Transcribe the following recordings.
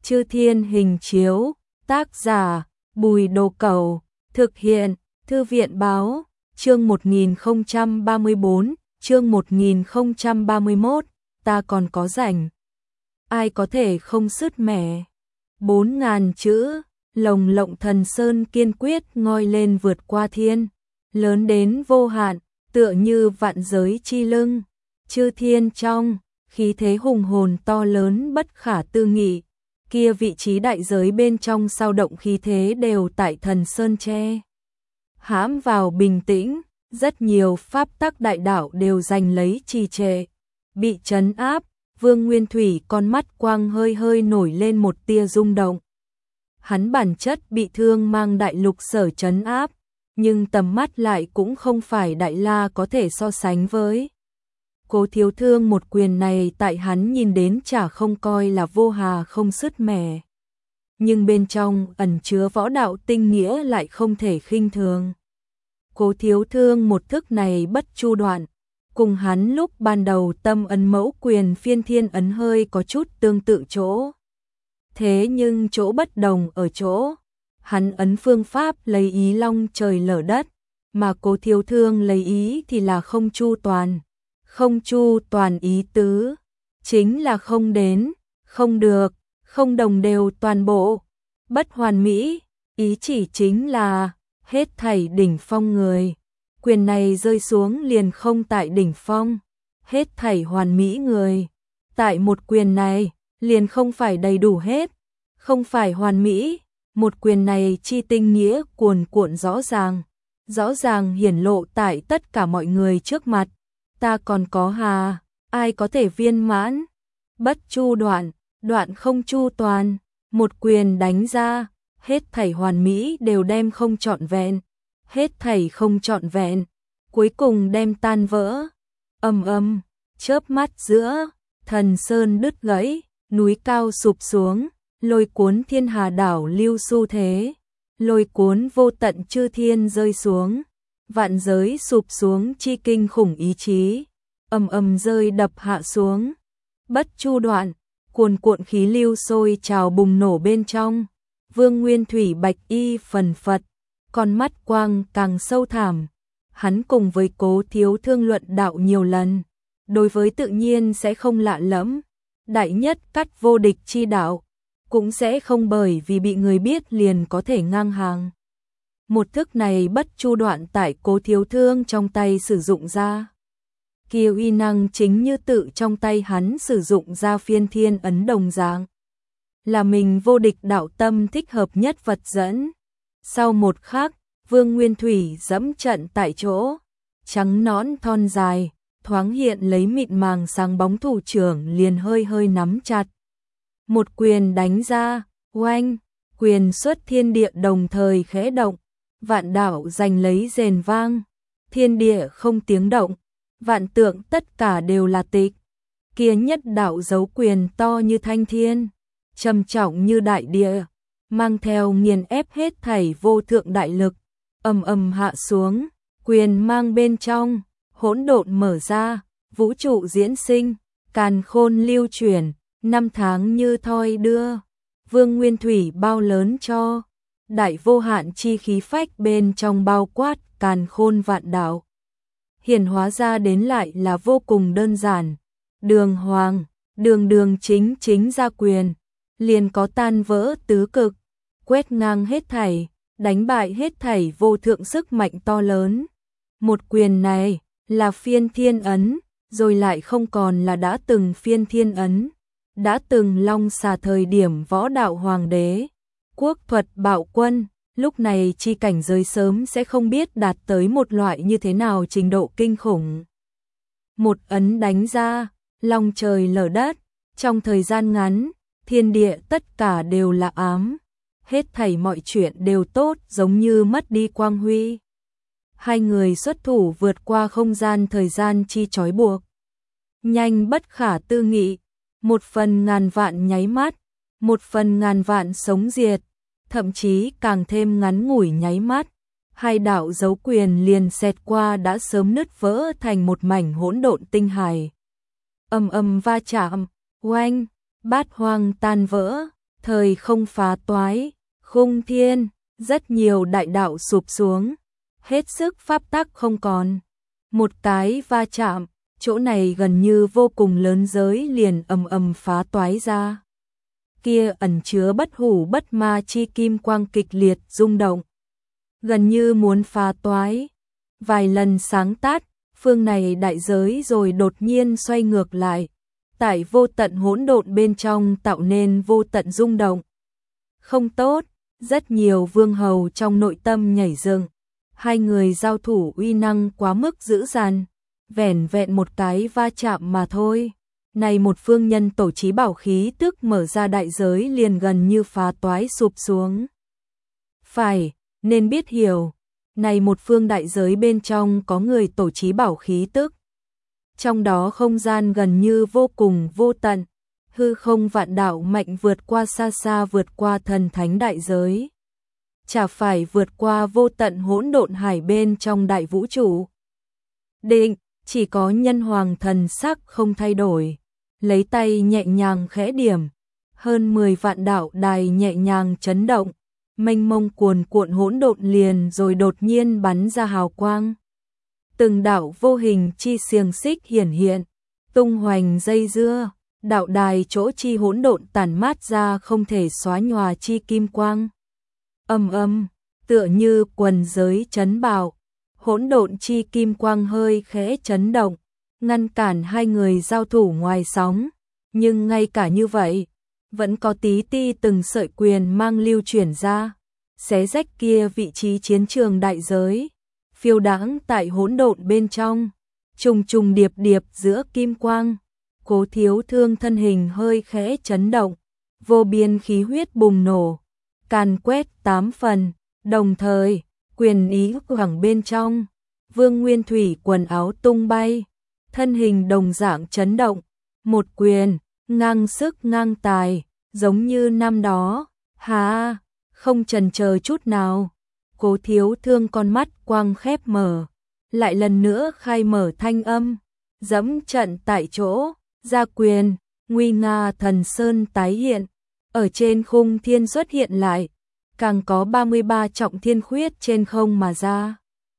Chư Thiên Hình Chiếu, tác giả Bùi Đồ Cẩu, thực hiện Thư viện Báo, chương 1034, chương 1031, ta còn có rảnh. Ai có thể không sứt mẻ. 4.000 chữ, lồng lộng Thần Sơn kiên quyết ngoi lên vượt qua thiên, lớn đến vô hạn, tựa như vạn giới chi lưng. Chư thiên trong, khí thế hùng hồn to lớn bất khả tư nghị. Kia vị trí đại giới bên trong sao động khí thế đều tại Thần Sơn che hãm vào bình tĩnh, rất nhiều pháp tắc đại đạo đều giành lấy trì trệ, bị trấn áp. Vương Nguyên Thủy con mắt quang hơi hơi nổi lên một tia rung động. Hắn bản chất bị thương mang đại lục sở trấn áp, nhưng tầm mắt lại cũng không phải Đại La có thể so sánh với. Cố Thiếu Thương một quyền này tại hắn nhìn đến chả không coi là vô hà không sứt mẻ. Nhưng bên trong ẩn chứa võ đạo tinh nghĩa lại không thể khinh thường. Cố Thiếu Thương một thức này bất chu đoạn, cùng hắn lúc ban đầu tâm ấn mẫu quyền phiên thiên ấn hơi có chút tương tự chỗ. Thế nhưng chỗ bất đồng ở chỗ, hắn ấn phương pháp lấy ý long trời lở đất, mà Cố Thiếu Thương lấy ý thì là không chu toàn. Không chu toàn ý tứ, chính là không đến, không được, không đồng đều toàn bộ, bất hoàn mỹ, ý chỉ chính là hết thảy đỉnh phong người. Quyền này rơi xuống liền không tại đỉnh phong, hết thảy hoàn mỹ người. Tại một quyền này, liền không phải đầy đủ hết, không phải hoàn mỹ, một quyền này chi tinh nghĩa cuồn cuộn rõ ràng hiển lộ tại tất cả mọi người trước mặt. Ta còn có hà, ai có thể viên mãn, bất chu đoạn, đoạn không chu toàn, một quyền đánh ra, hết thảy hoàn mỹ đều đem không trọn vẹn, hết thảy không trọn vẹn, cuối cùng đem tan vỡ. Ầm, chớp mắt giữa, Thần Sơn đứt gãy, núi cao sụp xuống, lôi cuốn thiên hà đảo lưu xu thế, lôi cuốn vô tận chư thiên rơi xuống. Vạn giới sụp xuống chi kinh khủng ý chí, ầm rơi đập hạ xuống, bất chu đoạn, cuồn cuộn khí lưu sôi trào bùng nổ bên trong. Vương Nguyên Thủy bạch y phần phật, con mắt quang càng sâu thẳm. Hắn cùng với Cố Thiếu Thương luận đạo nhiều lần, đối với tự nhiên sẽ không lạ lẫm, đại nhất cắt vô địch chi đạo, cũng sẽ không bởi vì bị người biết liền có thể ngang hàng. Một thức này bất chu đoạn tại Cố Thiếu Thương trong tay sử dụng ra. Kia uy năng chính như tự trong tay hắn sử dụng ra phiên thiên ấn đồng dạng. Là mình vô địch đạo tâm thích hợp nhất vật dẫn. Sau một khắc, Vương Nguyên Thủy dẫm trận tại chỗ. Trắng nõn thon dài, thoáng hiện lấy mịn màng sáng bóng thủ trưởng liền hơi hơi nắm chặt. Một quyền đánh ra, oanh, quyền xuất thiên địa đồng thời khẽ động. Vạn đạo giành lấy rền vang, thiên địa không tiếng động, vạn tượng tất cả đều là tịch. Kia nhất đạo dấu quyền to như thanh thiên, trầm trọng như đại địa, mang theo nghiền ép hết thảy vô thượng đại lực, ầm hạ xuống, quyền mang bên trong, hỗn độn mở ra, vũ trụ diễn sinh, càn khôn lưu chuyển, năm tháng như thoi đưa. Vương Nguyên Thủy bao lớn cho đại vô hạn chi khí phách bên trong bao quát càn khôn vạn đạo. Hiển hóa ra đến lại là vô cùng đơn giản, đường hoàng, đường chính ra quyền, liền có tan vỡ tứ cực, quét ngang hết thảy, đánh bại hết thảy vô thượng sức mạnh to lớn. Một quyền này là phiên thiên ấn, rồi lại không còn là đã từng phiên thiên ấn, đã từng long xà thời điểm võ đạo hoàng đế. Quốc thuật bạo quân, lúc này chi cảnh giới sớm sẽ không biết đạt tới một loại như thế nào trình độ kinh khủng. Một ấn đánh ra, long trời lở đất, trong thời gian ngắn, thiên địa tất cả đều là ám, hết thảy mọi chuyện đều tốt giống như mất đi quang huy. Hai người xuất thủ vượt qua không gian thời gian chi trói buộc. Nhanh bất khả tư nghị, một phần ngàn vạn nháy mắt, một phần ngàn vạn sống diệt, thậm chí càng thêm ngắn ngủi nháy mắt, hai đạo dấu quyền liền xẹt qua đã sớm nứt vỡ thành một mảnh hỗn độn tinh hải. Ầm va chạm, oanh, bát hoang tan vỡ, thời không phá toái, khung thiên, rất nhiều đại đạo sụp xuống, hết sức pháp tắc không còn. Một cái va chạm, chỗ này gần như vô cùng lớn giới liền ầm ầm phá toái ra. Kia ẩn chứa bất hủ bất ma chi kim quang kịch liệt rung động, gần như muốn phá toái. Vài lần sáng tát, phương này đại giới rồi đột nhiên xoay ngược lại, tại vô tận hỗn độn bên trong tạo nên vô tận rung động. Không tốt, rất nhiều vương hầu trong nội tâm nhảy dựng. Hai người giao thủ uy năng quá mức dữ dằn, vẻn vẹn một cái va chạm mà thôi. Này một phương nhân tổ chí bảo khí tức mở ra đại giới liền gần như phá toái sụp xuống. Phải, nên biết hiểu, này một phương đại giới bên trong có người tổ chí bảo khí tức. Trong đó không gian gần như vô cùng vô tận, hư không vạn đạo mạnh vượt qua xa xa vượt qua thần thánh đại giới. Chả phải vượt qua vô tận hỗn độn hải bên trong đại vũ trụ. Định, chỉ có nhân hoàng thần sắc không thay đổi, lấy tay nhẹ nhàng khẽ điểm, hơn 10 vạn đạo đài nhẹ nhàng chấn động, mênh mông cuồn cuộn hỗn độn liền rồi đột nhiên bắn ra hào quang. Từng đạo vô hình chi xiềng xích hiển hiện, tung hoành dây dưa, đạo đài chỗ chi hỗn độn tản mát ra không thể xóa nhòa chi kim quang. Âm âm, tựa như quần giới chấn bạo, hỗn độn chi kim quang hơi khẽ chấn động, ngăn cản hai người giao thủ ngoài sóng, nhưng ngay cả như vậy, vẫn có tí ti từng sợi quyền mang lưu chuyển ra, xé rách kia vị trí chiến trường đại giới, phiêu đãng tại hỗn độn bên trong, trùng trùng điệp điệp giữa kim quang. Cố Thiếu Thương thân hình hơi khẽ chấn động, vô biên khí huyết bùng nổ, càn quét 8 phần, đồng thời, quyền ý hoảng bên trong, Vương Nguyên Thủy quần áo tung bay, thân hình đồng dạng chấn động, một quyền, ngang sức ngang tài, giống như năm đó, hà, không chần chờ chút nào. Cố Thiếu Thương con mắt quang khép mở, lại lần nữa khai mở thanh âm, dẫm trận tại chỗ, ra quyền, nguy nga thần sơn tái hiện, ở trên khung thiên xuất hiện lại, càng có 33 trọng thiên khuyết trên không mà ra.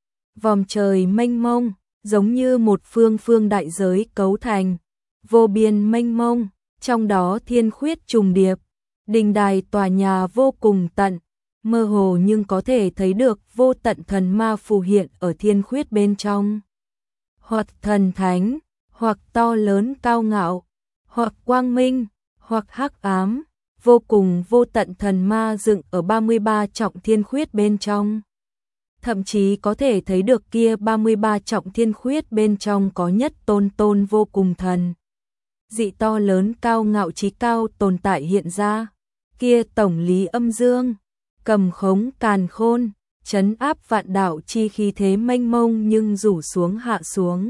Vòm trời mênh mông, giống như một phương phương đại giới cấu thành, vô biên mênh mông, trong đó thiên khuyết trùng điệp, đình đài tòa nhà vô cùng tận, mơ hồ nhưng có thể thấy được vô tận thần ma phù hiện ở thiên khuyết bên trong. Hoặc thần thánh, hoặc to lớn cao ngạo, hoặc quang minh, hoặc hắc ám, vô cùng vô tận thần ma dựng ở 33 trọng thiên khuyết bên trong. Thậm chí có thể thấy được kia 33 trọng thiên khuyết bên trong có nhất tôn tôn vô cùng thần. Dị to lớn cao ngạo trí cao tồn tại hiện ra, kia tổng lý âm dương, cầm khống càn khôn, trấn áp vạn đạo chi khí thế mênh mông nhưng rủ xuống hạ xuống.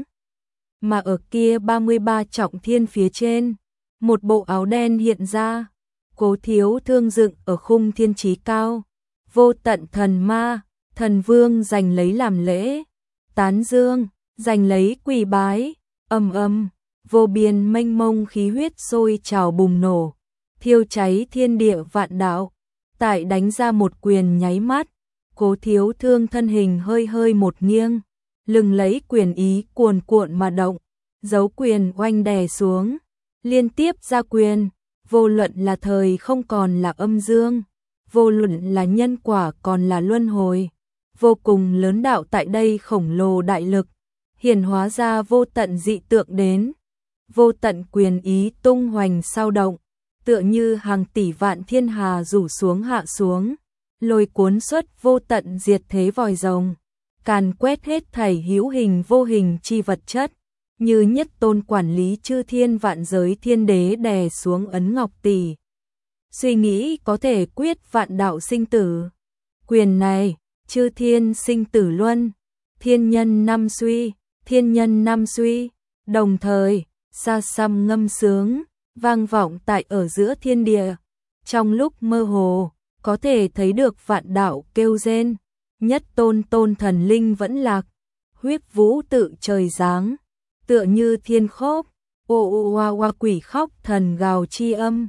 Mà ở kia 33 trọng thiên phía trên, một bộ áo đen hiện ra, Cố Thiếu Thương dựng ở khung thiên trí cao, vô tận thần ma, thần vương giành lấy làm lễ, tán dương, giành lấy quỳ bái, âm âm, vô biên mênh mông khí huyết sôi trào bùng nổ, thiêu cháy thiên địa vạn đạo, tại đánh ra một quyền nháy mắt, Cố Thiếu Thương thân hình hơi hơi một nghiêng, lừng lấy quyền ý cuồn cuộn mà động, dấu quyền oanh đè xuống, liên tiếp ra quyền, vô luận là thời không còn là âm dương, vô luận là nhân quả còn là luân hồi, vô cùng lớn đạo tại đây khổng lồ đại lực, hiển hóa ra vô tận dị tượng đến, vô tận quyền ý tung hoành sao động, tựa như hàng tỷ vạn thiên hà rủ xuống hạ xuống, lôi cuốn xuất vô tận diệt thế vòi rồng, càn quét hết thảy hữu hình vô hình chi vật chất, như nhất tôn quản lý chư thiên vạn giới thiên đế đè xuống ấn ngọc tỷ. Suy nghĩ có thể quyết vạn đạo sinh tử. Quyền này, chư thiên sinh tử luân, thiên nhân năm suy, thiên nhân năm suy, đồng thời, xa xăm ngâm sướng, vang vọng tại ở giữa thiên địa. Trong lúc mơ hồ, có thể thấy được vạn đạo kêu rên, nhất tôn tôn thần linh vẫn lạc, huyết vũ tự trời giáng, tựa như thiên khốc, ô ô oa oa quỷ khóc thần gào chi âm,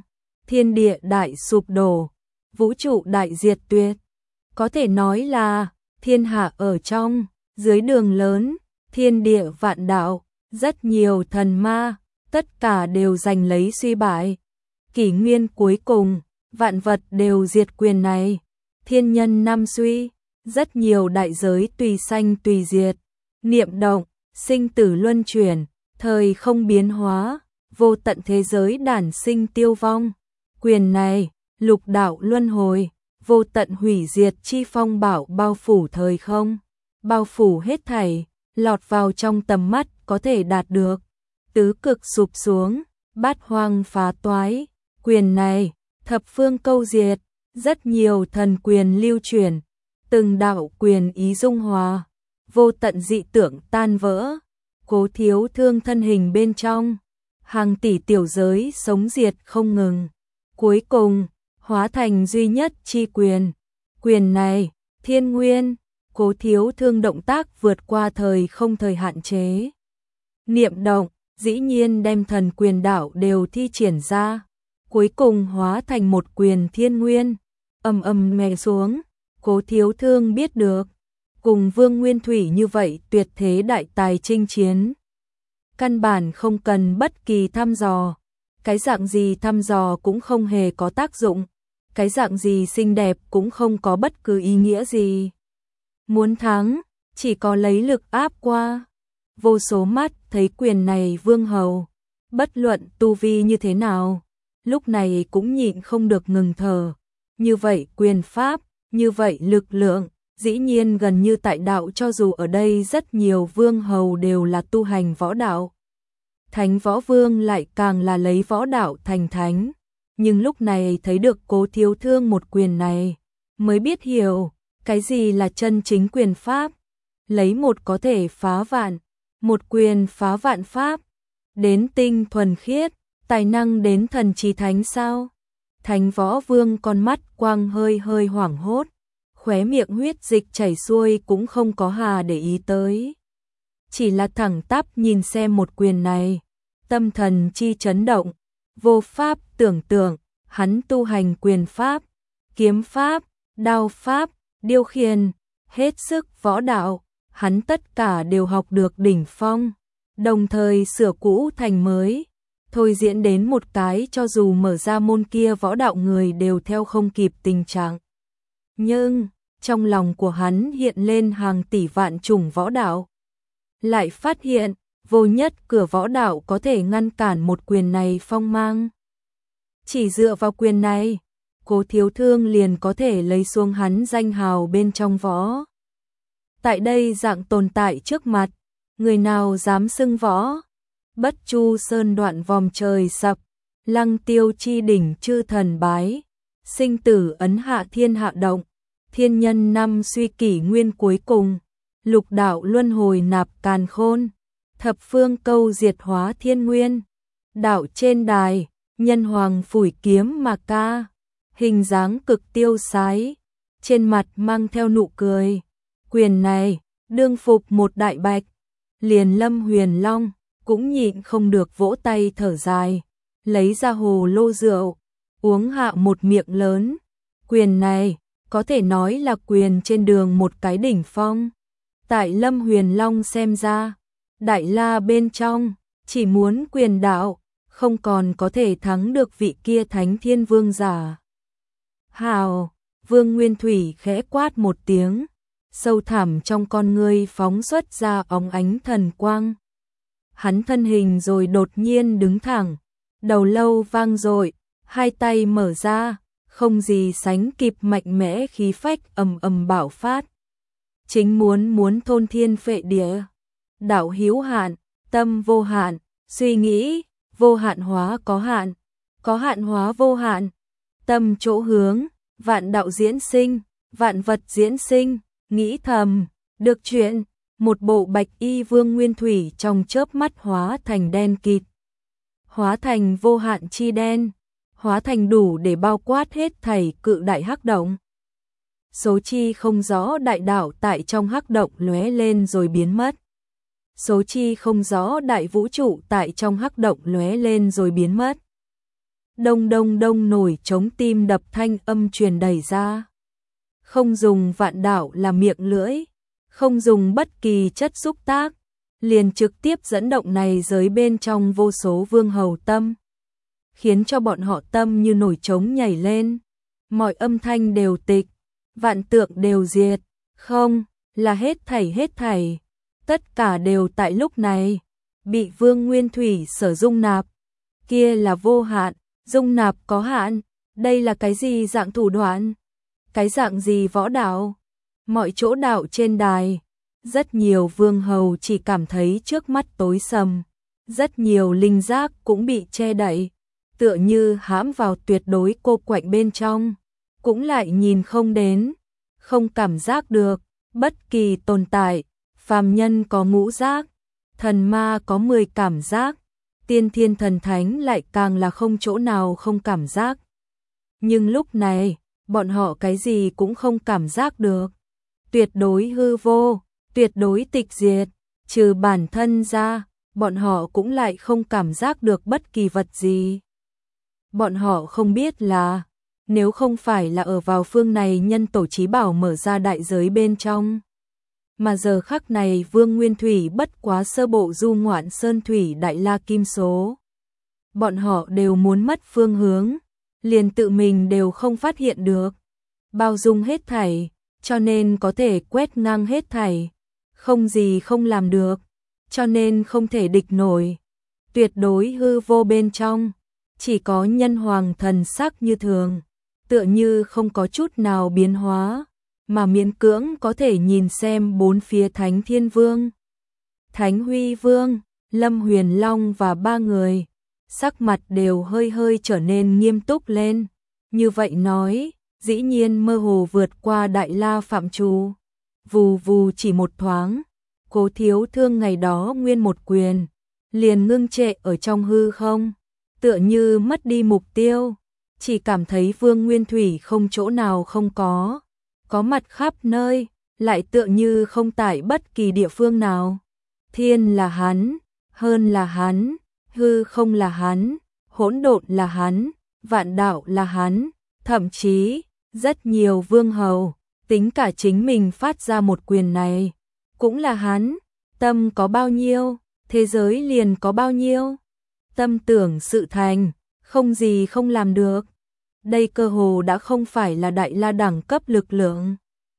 thiên địa đại sụp đổ, vũ trụ đại diệt tuyệt. Có thể nói là thiên hạ ở trong, dưới đường lớn, thiên địa vạn đạo, rất nhiều thần ma, tất cả đều giành lấy suy bại. Kỷ nguyên cuối cùng, vạn vật đều diệt quyền này. Thiên nhân năm suy, rất nhiều đại giới tùy sanh tùy diệt. Niệm động, sinh tử luân chuyển, thời không biến hóa, vô tận thế giới đản sinh tiêu vong. Quyền này, lục đạo luân hồi, vô tận hủy diệt chi phong bảo bao phủ thời không, bao phủ hết thảy, lọt vào trong tầm mắt có thể đạt được. Tứ cực sụp xuống, bát hoang phá toái, quyền này, thập phương câu diệt, rất nhiều thần quyền lưu truyền, từng đạo quyền ý dung hòa, vô tận dị tưởng tan vỡ, Cố Thiếu Thương thân hình bên trong, hàng tỷ tiểu giới sống diệt không ngừng, cuối cùng hóa thành duy nhất chi quyền. Quyền này, thiên nguyên, Cố Thiếu Thương động tác vượt qua thời không thời hạn chế. Niệm động, dĩ nhiên đem thần quyền đạo đều thi triển ra, cuối cùng hóa thành một quyền thiên nguyên, ầm ầm mè xuống. Cố Thiếu Thương biết được, cùng Vương Nguyên Thủy như vậy tuyệt thế đại tài chinh chiến, căn bản không cần bất kỳ thăm dò, cái dạng gì thăm dò cũng không hề có tác dụng, cái dạng gì xinh đẹp cũng không có bất cứ ý nghĩa gì. Muốn thắng, chỉ có lấy lực áp qua. Vô số mắt thấy quyền này vương hầu, bất luận tu vi như thế nào, lúc này cũng nhịn không được ngừng thở. Như vậy quyền pháp, như vậy lực lượng, dĩ nhiên gần như tại đạo, cho dù ở đây rất nhiều vương hầu đều là tu hành võ đạo. Thánh võ vương lại càng là lấy võ đạo thành thánh. Nhưng lúc này thấy được Cố Thiếu Thương một quyền này, mới biết hiểu, cái gì là chân chính quyền pháp. Lấy một có thể phá vạn, một quyền phá vạn pháp, đến tinh thuần khiết, tài năng đến thần trí thánh sao. Thánh võ vương con mắt quang hơi hơi hoảng hốt, khóe miệng huyết dịch chảy xuôi cũng không có hà để ý tới. Chỉ là thẳng tắp nhìn xem một quyền này, tâm thần chi chấn động, vô pháp tưởng tượng, hắn tu hành quyền pháp, kiếm pháp, đao pháp, điêu khiển, hết sức võ đạo, hắn tất cả đều học được đỉnh phong, đồng thời sửa cũ thành mới, thôi diễn đến một cái cho dù mở ra môn kia võ đạo người đều theo không kịp tình trạng. Nhưng, trong lòng của hắn hiện lên hàng tỷ vạn chủng võ đạo. Lại phát hiện, vô nhất cửa võ đạo có thể ngăn cản một quyền này phong mang. Chỉ dựa vào quyền này, Cố Thiếu Thương liền có thể lấy xuống hắn danh hào bên trong võ. Tại đây dạng tồn tại trước mặt, người nào dám xưng võ? Bất Chu Sơn đoạn vòng trời sập, Lăng Tiêu chi đỉnh chư thần bái, sinh tử ấn hạ thiên hạ động, thiên nhân năm suy kỷ nguyên cuối cùng, lục đạo luân hồi nạp càn khôn, thập phương câu diệt hóa thiên nguyên, đạo trên đài, nhân hoàng phủi kiếm mà ca, hình dáng cực tiêu sái, trên mặt mang theo nụ cười. Quyền này, đương phục một đại bạch, liền Lâm Huyền Long cũng nhịn không được vỗ tay thở dài, lấy ra hồ lô rượu, uống hạ một miệng lớn. Quyền này, có thể nói là quyền trên đường một cái đỉnh phong. Tại Lâm Huyền Long xem ra, Đại La bên trong, chỉ muốn quyền đạo, không còn có thể thắng được vị kia Thánh Thiên Vương giả. Hào, Vương Nguyên Thủy khẽ quát một tiếng, sâu thẳm trong con ngươi phóng xuất ra óng ánh thần quang. Hắn thân hình rồi đột nhiên đứng thẳng, đầu lâu vang dội, hai tay mở ra, không gì sánh kịp mạnh mẽ khí phách ầm ầm bạo phát. Chính muốn thôn thiên phệ địa, đạo hữu hạn, tâm vô hạn, suy nghĩ vô hạn hóa có hạn hóa vô hạn, tâm chỗ hướng, vạn đạo diễn sinh, vạn vật diễn sinh, nghĩ thầm, được chuyện, một bộ bạch y Vương Nguyên Thủy trong chớp mắt hóa thành đen kịt, hóa thành vô hạn chi đen, hóa thành đủ để bao quát hết thảy cự đại hắc động. Số chi không rõ đại đạo tại trong hắc động lóe lên rồi biến mất. Số chi không rõ đại vũ trụ tại trong hắc động lóe lên rồi biến mất. Đông đông đông nổi trống tim đập thanh âm truyền đầy ra. Không dùng vạn đạo là miệng lưỡi, không dùng bất kỳ chất xúc tác, liền trực tiếp dẫn động này giới bên trong vô số vương hầu tâm, khiến cho bọn họ tâm như nổi trống nhảy lên, mọi âm thanh đều tịch, vạn tượng đều diệt, không, là hết thảy, tất cả đều tại lúc này, bị Vương Nguyên Thủy sở dung nạp, kia là vô hạn, dung nạp có hạn, đây là cái gì dạng thủ đoạn, cái dạng gì võ đạo, mọi chỗ đạo trên đài, rất nhiều vương hầu chỉ cảm thấy trước mắt tối sầm, rất nhiều linh giác cũng bị che đậy, tựa như hãm vào tuyệt đối cô quạnh bên trong, cũng lại nhìn không đến, không cảm giác được, bất kỳ tồn tại, phàm nhân có ngũ giác, thần ma có 10 cảm giác, tiên thiên thần thánh lại càng là không chỗ nào không cảm giác. Nhưng lúc này, bọn họ cái gì cũng không cảm giác được. Tuyệt đối hư vô, tuyệt đối tịch diệt, trừ bản thân ra, bọn họ cũng lại không cảm giác được bất kỳ vật gì. Bọn họ không biết là, nếu không phải là ở vào phương này nhân tổ chí bảo mở ra đại giới bên trong, mà giờ khắc này Vương Nguyên Thủy bất quá sơ bộ du ngoạn sơn thủy đại la kim số. Bọn họ đều muốn mất phương hướng, liền tự mình đều không phát hiện được. Bao dung hết thảy, cho nên có thể quét ngang hết thảy, không gì không làm được, cho nên không thể địch nổi. Tuyệt đối hư vô bên trong, chỉ có nhân hoàng thần sắc như thường, tựa như không có chút nào biến hóa, mà miễn cưỡng có thể nhìn xem bốn phía Thánh Thiên Vương, Thánh Huy Vương, Lâm Huyền Long và ba người, sắc mặt đều hơi hơi trở nên nghiêm túc lên. Như vậy nói, dĩ nhiên mơ hồ vượt qua đại la phạm trù. Vù vù chỉ một thoáng, Cố Thiếu Thương ngày đó nguyên một quyền, liền ngưng trệ ở trong hư không, tựa như mất đi mục tiêu, chỉ cảm thấy Vương Nguyên Thủy không chỗ nào không có mặt khắp nơi, lại tựa như không tại bất kỳ địa phương nào. Thiên là hắn, hơn là hắn, hư không là hắn, hỗn độn là hắn, vạn đạo là hắn, thậm chí, rất nhiều vương hầu, tính cả chính mình phát ra một quyền này, cũng là hắn, tâm có bao nhiêu, thế giới liền có bao nhiêu, tâm tưởng sự thành, không gì không làm được. Đây cơ hồ đã không phải là đại la đẳng cấp lực lượng.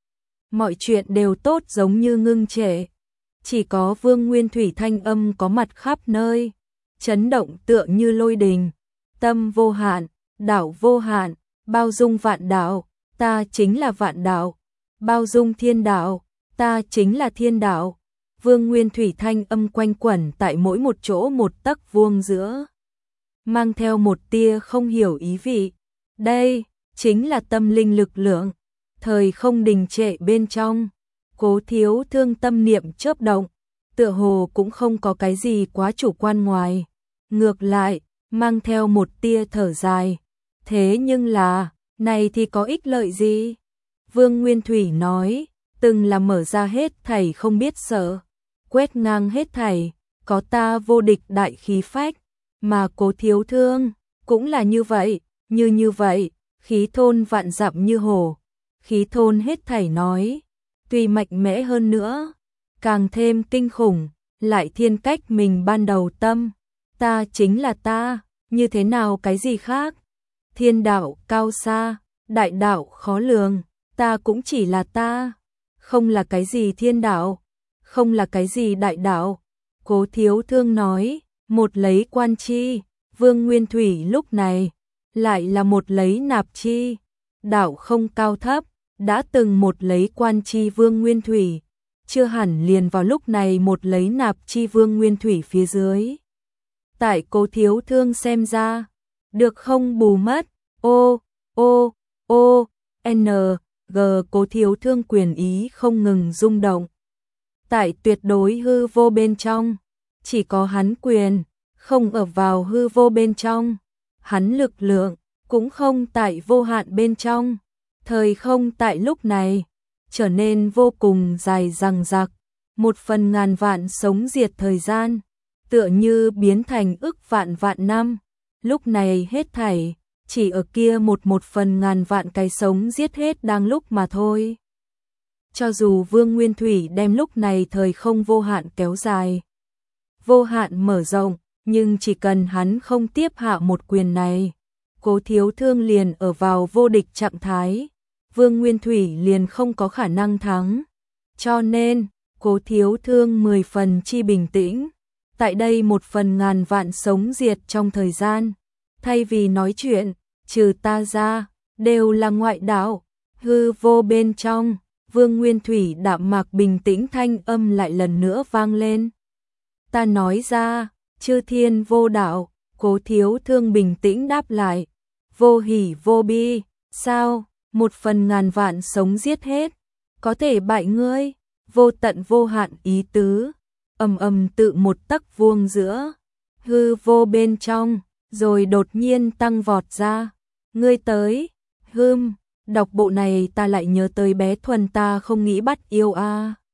Mọi chuyện đều tốt giống như ngưng trệ, chỉ có Vương Nguyên Thủy thanh âm có mặt khắp nơi, chấn động tựa như lôi đình, tâm vô hạn, đạo vô hạn, bao dung vạn đạo, ta chính là vạn đạo, bao dung thiên đạo, ta chính là thiên đạo. Vương Nguyên Thủy thanh âm quanh quẩn tại mỗi một chỗ một tấc vuông giữa, mang theo một tia không hiểu ý vị. Đây chính là tâm linh lực lượng, thời không đình trệ bên trong. Cố Thiếu Thương tâm niệm chớp động, tựa hồ cũng không có cái gì quá chủ quan ngoài, ngược lại, mang theo một tia thở dài. Thế nhưng là, này thì có ích lợi gì? Vương Nguyên Thủy nói, từng là mở ra hết thảy không biết sợ, quét ngang hết thảy, có ta vô địch đại khí phách, mà Cố Thiếu Thương cũng là như vậy, như vậy, khí thôn vạn dặm như hổ, khí thôn hết thảy nói, tuy mạnh mẽ hơn nữa, càng thêm kinh khủng, lại thiên cách mình ban đầu tâm, ta chính là ta, như thế nào cái gì khác, thiên đạo cao xa, đại đạo khó lường, ta cũng chỉ là ta, không là cái gì thiên đạo, không là cái gì đại đạo. Cố Thiếu Thương nói, một lấy quan chi, Vương Nguyên Thủy lúc này lại là một lấy nạp chi, đạo không cao thấp, đã từng một lấy quan chi Vương Nguyên Thủy, chưa hẳn liền vào lúc này một lấy nạp chi Vương Nguyên Thủy phía dưới. Tại Cố Thiếu Thương xem ra, được không bù mất, n g Cố Thiếu Thương quyền ý không ngừng rung động. Tại tuyệt đối hư vô bên trong, chỉ có hắn quyền, không ở vào hư vô bên trong. Hắn lực lượng cũng không tại vô hạn bên trong, thời không tại lúc này trở nên vô cùng dài dằng dặc, một phần ngàn vạn sống diệt thời gian, tựa như biến thành ức vạn vạn năm, lúc này hết thảy, chỉ ở kia một phần ngàn vạn cái sống giết hết đang lúc mà thôi. Cho dù Vương Nguyên Thủy đem lúc này thời không vô hạn kéo dài, vô hạn mở rộng, nhưng chỉ cần hắn không tiếp hạ một quyền này, Cố Thiếu Thương liền ở vào vô địch trạng thái, Vương Nguyên Thủy liền không có khả năng thắng. Cho nên, Cố Thiếu Thương 10 phần chi bình tĩnh, tại đây một phần ngàn vạn sống diệt trong thời gian, thay vì nói chuyện, trừ ta ra, đều là ngoại đạo, hư vô bên trong, Vương Nguyên Thủy đạm mạc bình tĩnh thanh âm lại lần nữa vang lên. Ta nói ra, chư thiên vô đạo, Cố Thiếu Thương bình tĩnh đáp lại, vô hỉ vô bi, sao, một phần ngàn vạn sống giết hết, có thể bại ngươi, vô tận vô hạn ý tứ, tự một tấc vuông giữa, hư vô bên trong, rồi đột nhiên tăng vọt ra, ngươi tới, đọc bộ này ta lại nhớ tới bé Thuần ta không nghĩ bắt yêu a.